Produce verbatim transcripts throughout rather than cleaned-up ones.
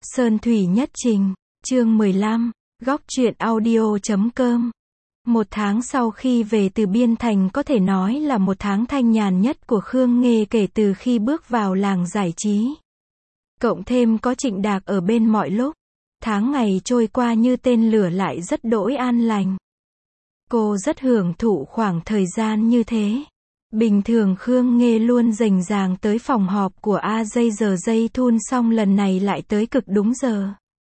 Sơn Thủy Nhất Trình, chương mười lăm, góc truyện audio chấm com. Một tháng sau khi về từ Biên Thành có thể nói là một tháng thanh nhàn nhất của Khương Nghê kể từ khi bước vào làng giải trí. Cộng thêm có Trịnh Đạc ở bên mọi lúc. Tháng ngày trôi qua như tên lửa lại rất đỗi an lành. Cô rất hưởng thụ khoảng thời gian như thế. Bình thường Khương Nghê luôn rành ràng tới phòng họp của A Dây giờ dây thun xong lần này lại tới cực đúng giờ.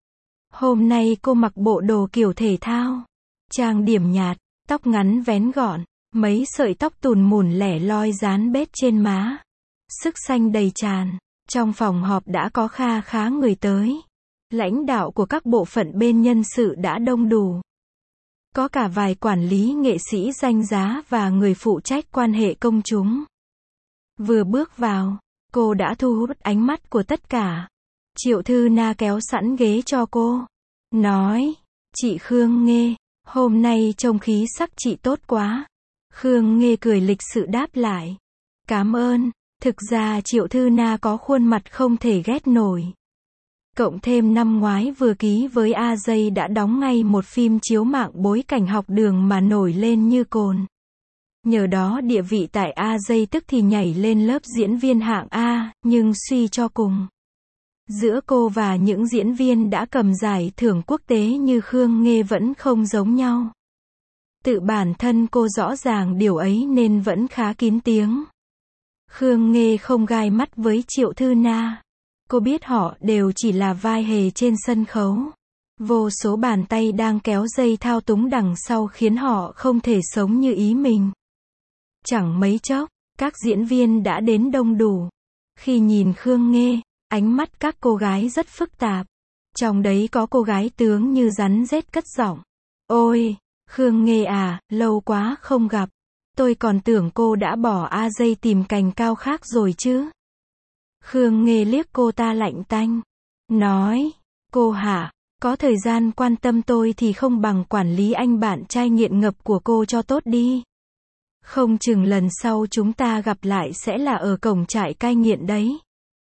Hôm nay cô mặc bộ đồ kiểu thể thao. Trang điểm nhạt, tóc ngắn vén gọn, mấy sợi tóc tùn mùn lẻ loi dán bết trên má. Sức xanh đầy tràn, trong phòng họp đã có kha khá người tới. Lãnh đạo của các bộ phận bên nhân sự đã đông đủ. Có cả vài quản lý nghệ sĩ danh giá và người phụ trách quan hệ công chúng. Vừa bước vào, cô đã thu hút ánh mắt của tất cả. Triệu Thư Na kéo sẵn ghế cho cô. Nói, chị Khương Nghê, hôm nay trông khí sắc chị tốt quá. Khương Nghê cười lịch sự đáp lại. Cảm ơn, thực ra Triệu Thư Na có khuôn mặt không thể ghét nổi. Cộng thêm năm ngoái vừa ký với A Dây đã đóng ngay một phim chiếu mạng bối cảnh học đường mà nổi lên như cồn. Nhờ đó địa vị tại A Dây tức thì nhảy lên lớp diễn viên hạng A, nhưng suy cho cùng. Giữa cô và những diễn viên đã cầm giải thưởng quốc tế như Khương Nghê vẫn không giống nhau. Tự bản thân cô rõ ràng điều ấy nên vẫn khá kín tiếng. Khương Nghê không gai mắt với Triệu Thư Na. Cô biết họ đều chỉ là vai hề trên sân khấu. Vô số bàn tay đang kéo dây thao túng đằng sau khiến họ không thể sống như ý mình. Chẳng mấy chốc, các diễn viên đã đến đông đủ. Khi nhìn Khương Nghê, ánh mắt các cô gái rất phức tạp. Trong đấy có cô gái tướng như rắn rết cất giọng. Ôi, Khương Nghê à, lâu quá không gặp. Tôi còn tưởng cô đã bỏ A Dây tìm cành cao khác rồi chứ. Khương Nghê liếc cô ta lạnh tanh. Nói, cô hả, có thời gian quan tâm tôi thì không bằng quản lý anh bạn trai nghiện ngập của cô cho tốt đi. Không chừng lần sau chúng ta gặp lại sẽ là ở cổng trại cai nghiện đấy.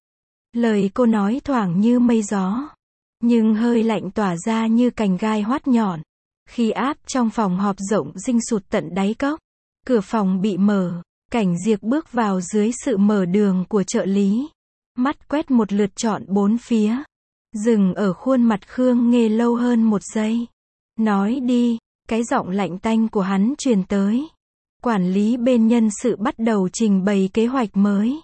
Lời cô nói thoảng như mây gió, nhưng hơi lạnh tỏa ra như cành gai hoắt nhọn. Khi áp trong phòng họp rộng rinh sụt tận đáy cốc, cửa phòng bị mở, Cảnh Diệp bước vào dưới sự mở đường của trợ lý. Mắt quét một lượt trọn bốn phía. Dừng ở khuôn mặt Khương Nghê lâu hơn một giây. Nói đi, cái giọng lạnh tanh của hắn truyền tới. Quản lý bên nhân sự bắt đầu trình bày kế hoạch mới.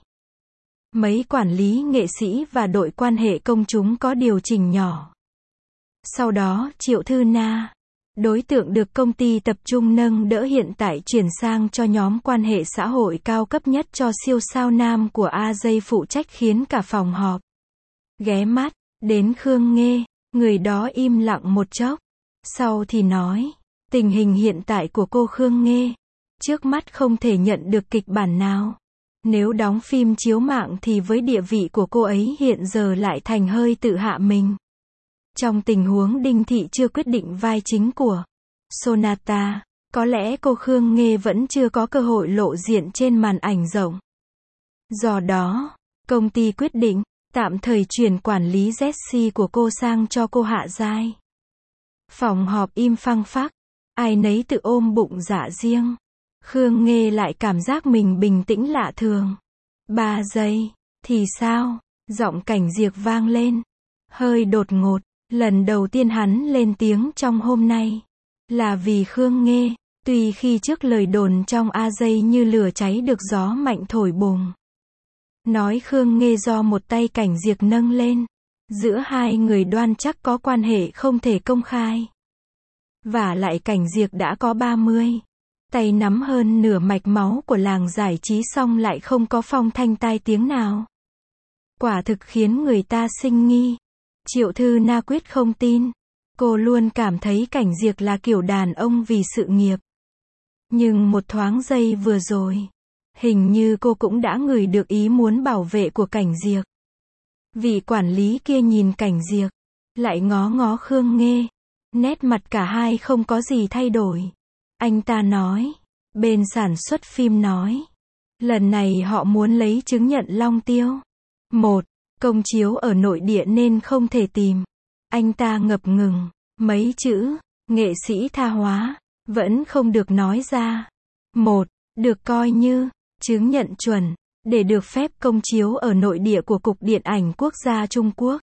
Mấy quản lý nghệ sĩ và đội quan hệ công chúng có điều chỉnh nhỏ. Sau đó, Triệu Thư Na, đối tượng được công ty tập trung nâng đỡ hiện tại chuyển sang cho nhóm quan hệ xã hội cao cấp nhất cho siêu sao nam của A Dây phụ trách khiến cả phòng họp ghé mắt đến Khương Nghê, người đó im lặng một chốc. Sau thì nói, tình hình hiện tại của cô Khương Nghê, trước mắt không thể nhận được kịch bản nào. Nếu đóng phim chiếu mạng thì với địa vị của cô ấy hiện giờ lại thành hơi tự hạ mình. Trong tình huống Đinh Thị chưa quyết định vai chính của Sonata, có lẽ cô Khương Nghê vẫn chưa có cơ hội lộ diện trên màn ảnh rộng. Do đó, công ty quyết định tạm thời chuyển quản lý Jessie của cô sang cho cô Hạ Giai. Phòng họp im phăng phắc, ai nấy tự ôm bụng dạ riêng. Khương Nghê lại cảm giác mình bình tĩnh lạ thường. Ba giây, thì sao? Giọng Cảnh Diệp vang lên. Hơi đột ngột, lần đầu tiên hắn lên tiếng trong hôm nay. Là vì Khương Nghê, tuy khi trước lời đồn trong A Dây như lửa cháy được gió mạnh thổi bùng. Nói Khương Nghê do một tay Cảnh Diệp nâng lên. Giữa hai người đoan chắc có quan hệ không thể công khai. Vả lại Cảnh Diệp đã có ba mươi. Tay nắm hơn nửa mạch máu của làng giải trí xong lại không có phong thanh tai tiếng nào. Quả thực khiến người ta sinh nghi. Triệu Thư Na quyết không tin. Cô luôn cảm thấy Cảnh Diệp là kiểu đàn ông vì sự nghiệp. Nhưng một thoáng giây vừa rồi, hình như cô cũng đã ngửi được ý muốn bảo vệ của Cảnh Diệp. Vị quản lý kia nhìn Cảnh Diệp, lại ngó ngó Khương Nghê. Nét mặt cả hai không có gì thay đổi. Anh ta nói, bên sản xuất phim nói, lần này họ muốn lấy chứng nhận Long Tiêu. Một, Công chiếu ở nội địa nên không thể tìm. Anh ta ngập ngừng. Mấy chữ, nghệ sĩ tha hóa, vẫn không được nói ra. Một, được coi như, chứng nhận chuẩn, để được phép công chiếu ở nội địa của Cục Điện ảnh Quốc gia Trung Quốc.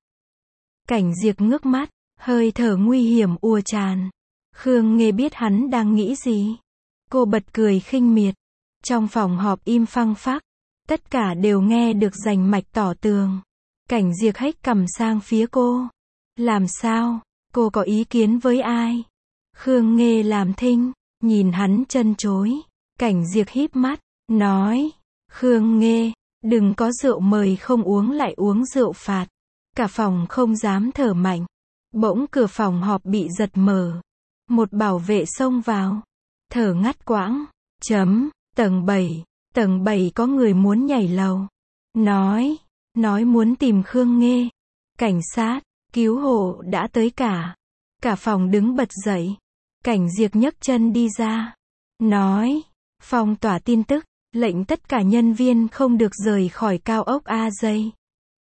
Cảnh Diệp ngước mắt, hơi thở nguy hiểm ùa tràn. Khương Nghê biết hắn đang nghĩ gì. Cô bật cười khinh miệt. Trong phòng họp im phăng phắc, tất cả đều nghe được rành mạch tỏ tường. Cảnh Diệp hếch cằm sang phía cô. Làm sao? Cô có ý kiến với ai? Khương Nghê làm thinh, nhìn hắn chân chối. Cảnh Diệp híp mắt, nói, Khương Nghê, đừng có rượu mời không uống lại uống rượu phạt. Cả phòng không dám thở mạnh. Bỗng cửa phòng họp bị giật mở. Một bảo vệ xông vào. Thở ngắt quãng. Chấm, tầng bảy. Tầng bảy có người muốn nhảy lầu. Nói, nói muốn tìm Khương Nghê. Cảnh sát, cứu hộ đã tới cả. Cả phòng đứng bật dậy. Cảnh Diệp nhấc chân đi ra. Nói, phong tỏa tin tức, lệnh tất cả nhân viên không được rời khỏi cao ốc A J.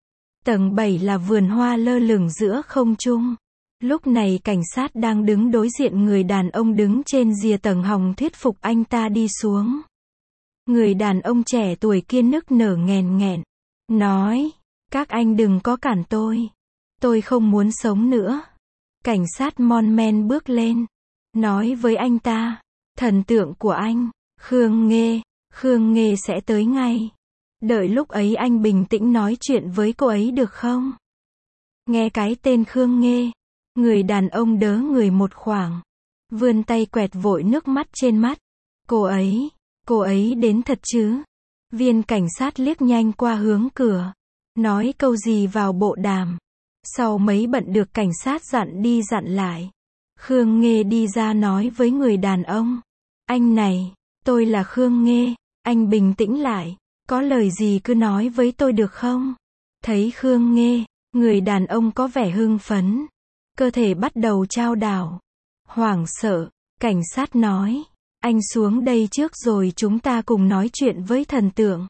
Tầng bảy là vườn hoa lơ lửng giữa không trung. Lúc này cảnh sát đang đứng đối diện người đàn ông đứng trên rìa tầng hòng thuyết phục anh ta đi xuống. Người đàn ông trẻ tuổi kia nức nở nghẹn nghẹn. Nói, các anh đừng có cản tôi. Tôi không muốn sống nữa. Cảnh sát mon men bước lên. Nói với anh ta, thần tượng của anh, Khương Nghê, Khương Nghê sẽ tới ngay. Đợi lúc ấy anh bình tĩnh nói chuyện với cô ấy được không? Nghe cái tên Khương Nghê, người đàn ông đớ người một khoảng. Vươn tay quẹt vội nước mắt trên mắt. Cô ấy, cô ấy đến thật chứ? Viên cảnh sát liếc nhanh qua hướng cửa. Nói câu gì vào bộ đàm. Sau mấy bận được cảnh sát dặn đi dặn lại. Khương Nghê đi ra nói với người đàn ông. Anh này, tôi là Khương Nghê, anh bình tĩnh lại. Có lời gì cứ nói với tôi được không? Thấy Khương Nghê, người đàn ông có vẻ hưng phấn. Cơ thể bắt đầu chao đảo. Hoảng sợ, cảnh sát nói. Anh xuống đây trước rồi chúng ta cùng nói chuyện với thần tượng.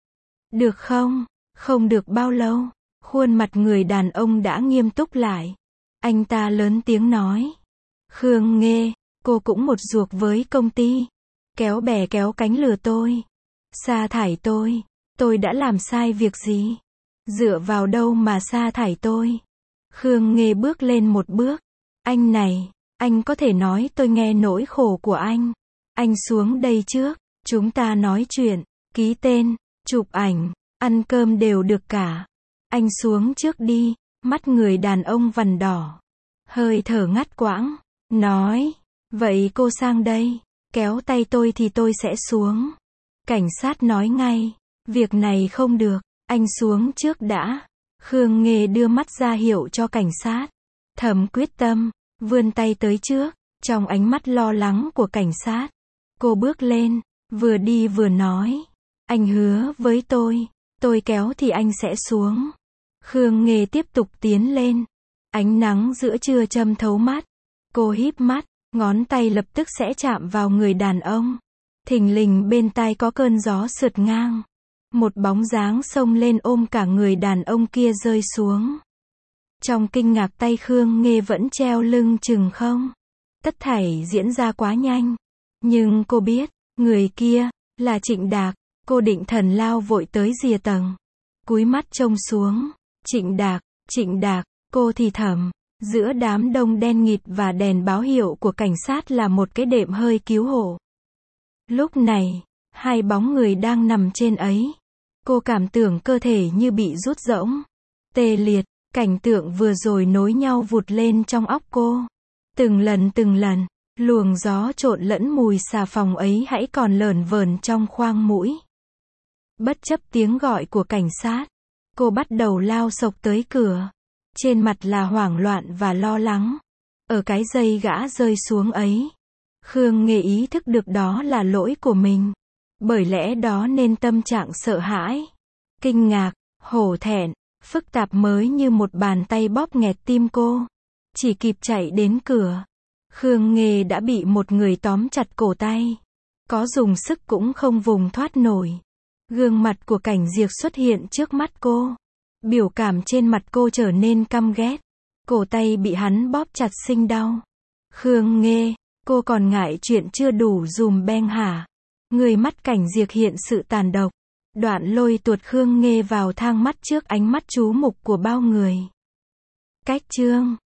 Được không? Không được bao lâu. Khuôn mặt người đàn ông đã nghiêm túc lại. Anh ta lớn tiếng nói. Khương Nghê, cô cũng một ruột với công ty. Kéo bè kéo cánh lừa tôi. Sa thải tôi. Tôi đã làm sai việc gì? Dựa vào đâu mà sa thải tôi? Khương Nghê bước lên một bước. Anh này, anh có thể nói tôi nghe nỗi khổ của anh. Anh xuống đây trước, chúng ta nói chuyện, ký tên, chụp ảnh, ăn cơm đều được cả. Anh xuống trước đi, mắt người đàn ông vằn đỏ. Hơi thở ngắt quãng, nói, vậy cô sang đây, kéo tay tôi thì tôi sẽ xuống. Cảnh sát nói ngay, việc này không được, anh xuống trước đã. Khương Nghê đưa mắt ra hiệu cho cảnh sát. Thầm quyết tâm, vươn tay tới trước, trong ánh mắt lo lắng của cảnh sát. Cô bước lên, vừa đi vừa nói. Anh hứa với tôi, tôi kéo thì anh sẽ xuống. Khương Nghê tiếp tục tiến lên. Ánh nắng giữa trưa châm thấu mắt. Cô híp mắt, ngón tay lập tức sẽ chạm vào người đàn ông. Thình lình bên tai có cơn gió sượt ngang. Một bóng dáng xông lên ôm cả người đàn ông kia rơi xuống. Trong kinh ngạc tay Khương Nghê vẫn treo lưng chừng không. Tất thảy diễn ra quá nhanh. Nhưng cô biết, người kia, là Trịnh Đạc. Cô định thần lao vội tới rìa tầng. Cúi mắt trông xuống. Trịnh Đạc, Trịnh Đạc, cô thì thầm. Giữa đám đông đen nghịt và đèn báo hiệu của cảnh sát là một cái đệm hơi cứu hộ. Lúc này, hai bóng người đang nằm trên ấy. Cô cảm tưởng cơ thể như bị rút rỗng. Tê liệt, cảnh tượng vừa rồi nối nhau vụt lên trong óc cô. Từng lần từng lần, luồng gió trộn lẫn mùi xà phòng ấy hãy còn lởn vởn trong khoang mũi. Bất chấp tiếng gọi của cảnh sát, cô bắt đầu lao xộc tới cửa. Trên mặt là hoảng loạn và lo lắng. Ở cái giây gã rơi xuống ấy, Khương Nghê ý thức được đó là lỗi của mình. Bởi lẽ đó nên tâm trạng sợ hãi, kinh ngạc, hổ thẹn, phức tạp mới như một bàn tay bóp nghẹt tim cô. Chỉ kịp chạy đến cửa, Khương Nghê đã bị một người tóm chặt cổ tay. Có dùng sức cũng không vùng thoát nổi. Gương mặt của Cảnh Diệp xuất hiện trước mắt cô. Biểu cảm trên mặt cô trở nên căm ghét. Cổ tay bị hắn bóp chặt sinh đau. Khương Nghê, cô còn ngại chuyện chưa đủ dùm beng hả? Người mắt cảnh diệt hiện sự tàn độc. Đoạn lôi tuột Khương Nghê vào thang mắt trước ánh mắt chú mục của bao người. Cách chương